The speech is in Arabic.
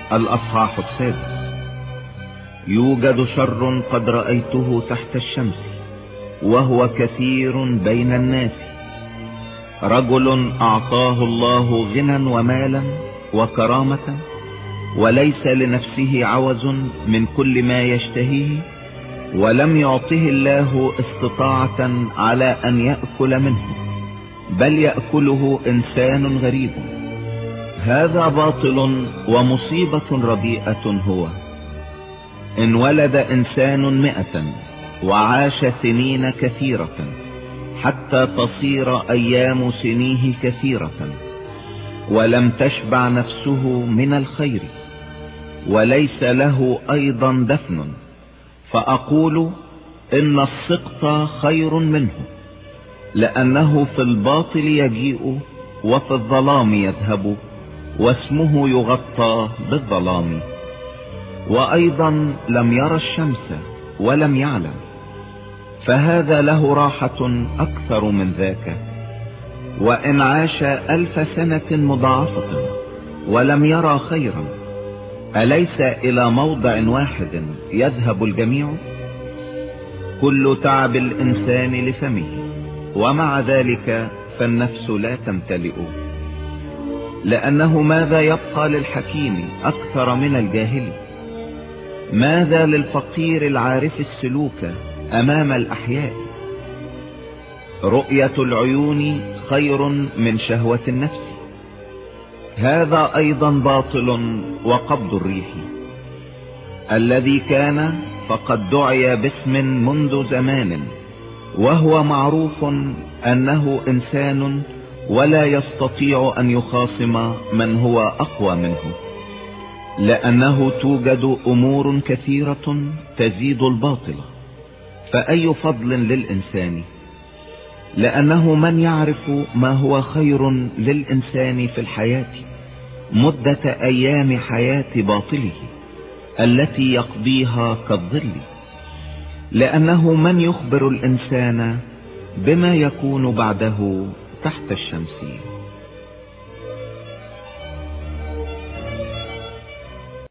الأصحاح السادس. يوجد شر قد رأيته تحت الشمس وهو كثير بين الناس، رجل أعطاه الله غنى ومالا وكرامة وليس لنفسه عوز من كل ما يشتهيه، ولم يعطه الله استطاعة على أن يأكل منه، بل يأكله إنسان غريب. هذا باطل ومصيبة رديئة هو. إن ولد إنسان 100 وعاش سنين كثيرة حتى تصير أيام سنيه كثيرة، ولم تشبع نفسه من الخير وليس له أيضا دفن، فأقول إن السقط خير منه، لأنه في الباطل يجيء وفي الظلام يذهب، واسمه يغطى بالظلام. وأيضا لم يرى الشمس ولم يعلم، فهذا له راحة أكثر من ذاك. وإن عاش 1000 سنة مضاعفة ولم يرى خيرا، أليس إلى موضع واحد يذهب الجميع؟ كل تعب الإنسان لفمه، ومع ذلك فالنفس لا تمتلئ. لأنه ماذا يبقى للحكيم أكثر من الجاهل؟ ماذا للفقير العارف السلوك أمام الأحياء؟ رؤية العيون خير من شهوة النفس، هذا أيضا باطل. وقبض الريح الذي كان فقد دعي باسم منذ زمان، وهو معروف أنه إنسان ولا يستطيع أن يخاصم من هو أقوى منه، لأنه توجد أمور كثيرة تزيد الباطل، فأي فضل للإنسان؟ لأنه من يعرف ما هو خير للإنسان في الحياة مدة أيام حياة باطله التي يقضيها كالظل؟ لأنه من يخبر الإنسان بما يكون بعده تحت الشمس؟